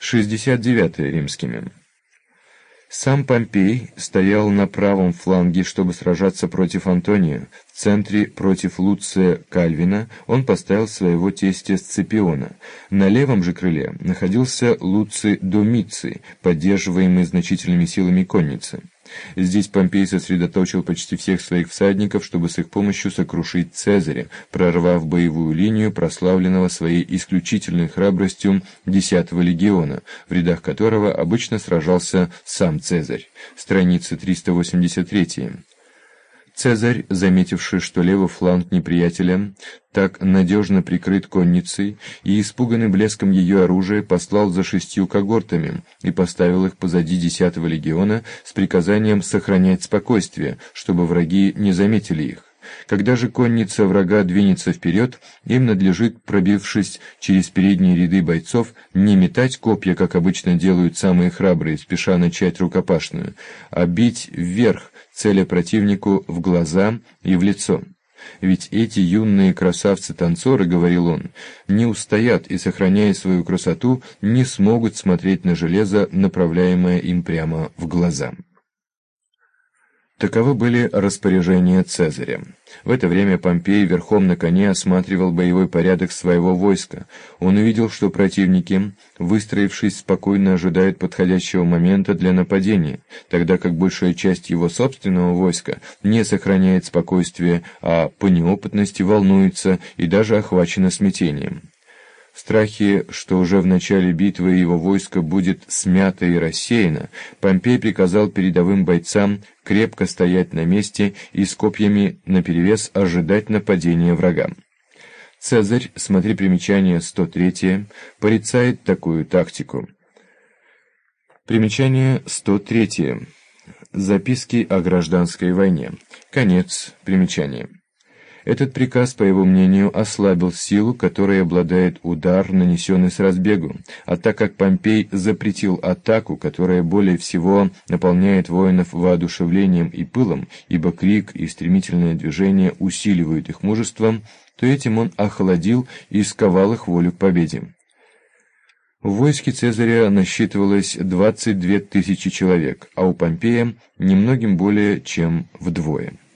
69 римскими. Сам Помпей стоял на правом фланге, чтобы сражаться против Антония. В центре против Луция Кальвина он поставил своего тестя Сципиона. На левом же крыле находился Луций Домиций, поддерживаемый значительными силами конницы. Здесь Помпей сосредоточил почти всех своих всадников, чтобы с их помощью сокрушить Цезаря, прорвав боевую линию прославленного своей исключительной храбростью 10-го легиона, в рядах которого обычно сражался сам Цезарь. Страница 383. Цезарь, заметивший, что левый фланг неприятеля так надежно прикрыт конницей и испуганный блеском ее оружия, послал за 6 когортами и поставил их позади 10-го легиона с приказанием сохранять спокойствие, чтобы враги не заметили их. Когда же конница врага двинется вперед, им надлежит, пробившись через передние ряды бойцов, не метать копья, как обычно делают самые храбрые, спеша начать рукопашную, а бить вверх, целя противнику в глаза и в лицо. Ведь эти юные красавцы-танцоры, говорил он, не устоят и, сохраняя свою красоту, не смогут смотреть на железо, направляемое им прямо в глаза. Таковы были распоряжения Цезаря. В это время Помпей верхом на коне осматривал боевой порядок своего войска. Он увидел, что противники, выстроившись, спокойно ожидают подходящего момента для нападения, тогда как большая часть его собственного войска не сохраняет спокойствия, а по неопытности волнуется и даже охвачено смятением. В страхе, что уже в начале битвы его войско будет смято и рассеяно, Помпей приказал передовым бойцам крепко стоять на месте и с копьями наперевес ожидать нападения врага. Цезарь, смотри примечание 103, порицает такую тактику. Примечание 103. Записки о гражданской войне. Конец примечания. Этот приказ, по его мнению, ослабил силу, которой обладает удар, нанесенный с разбегу, а так как Помпей запретил атаку, которая более всего наполняет воинов воодушевлением и пылом, ибо крик и стремительное движение усиливают их мужество, то этим он охладил и сковал их волю к победе. В войске Цезаря насчитывалось 22 000 человек, а у Помпея немногим более чем вдвое.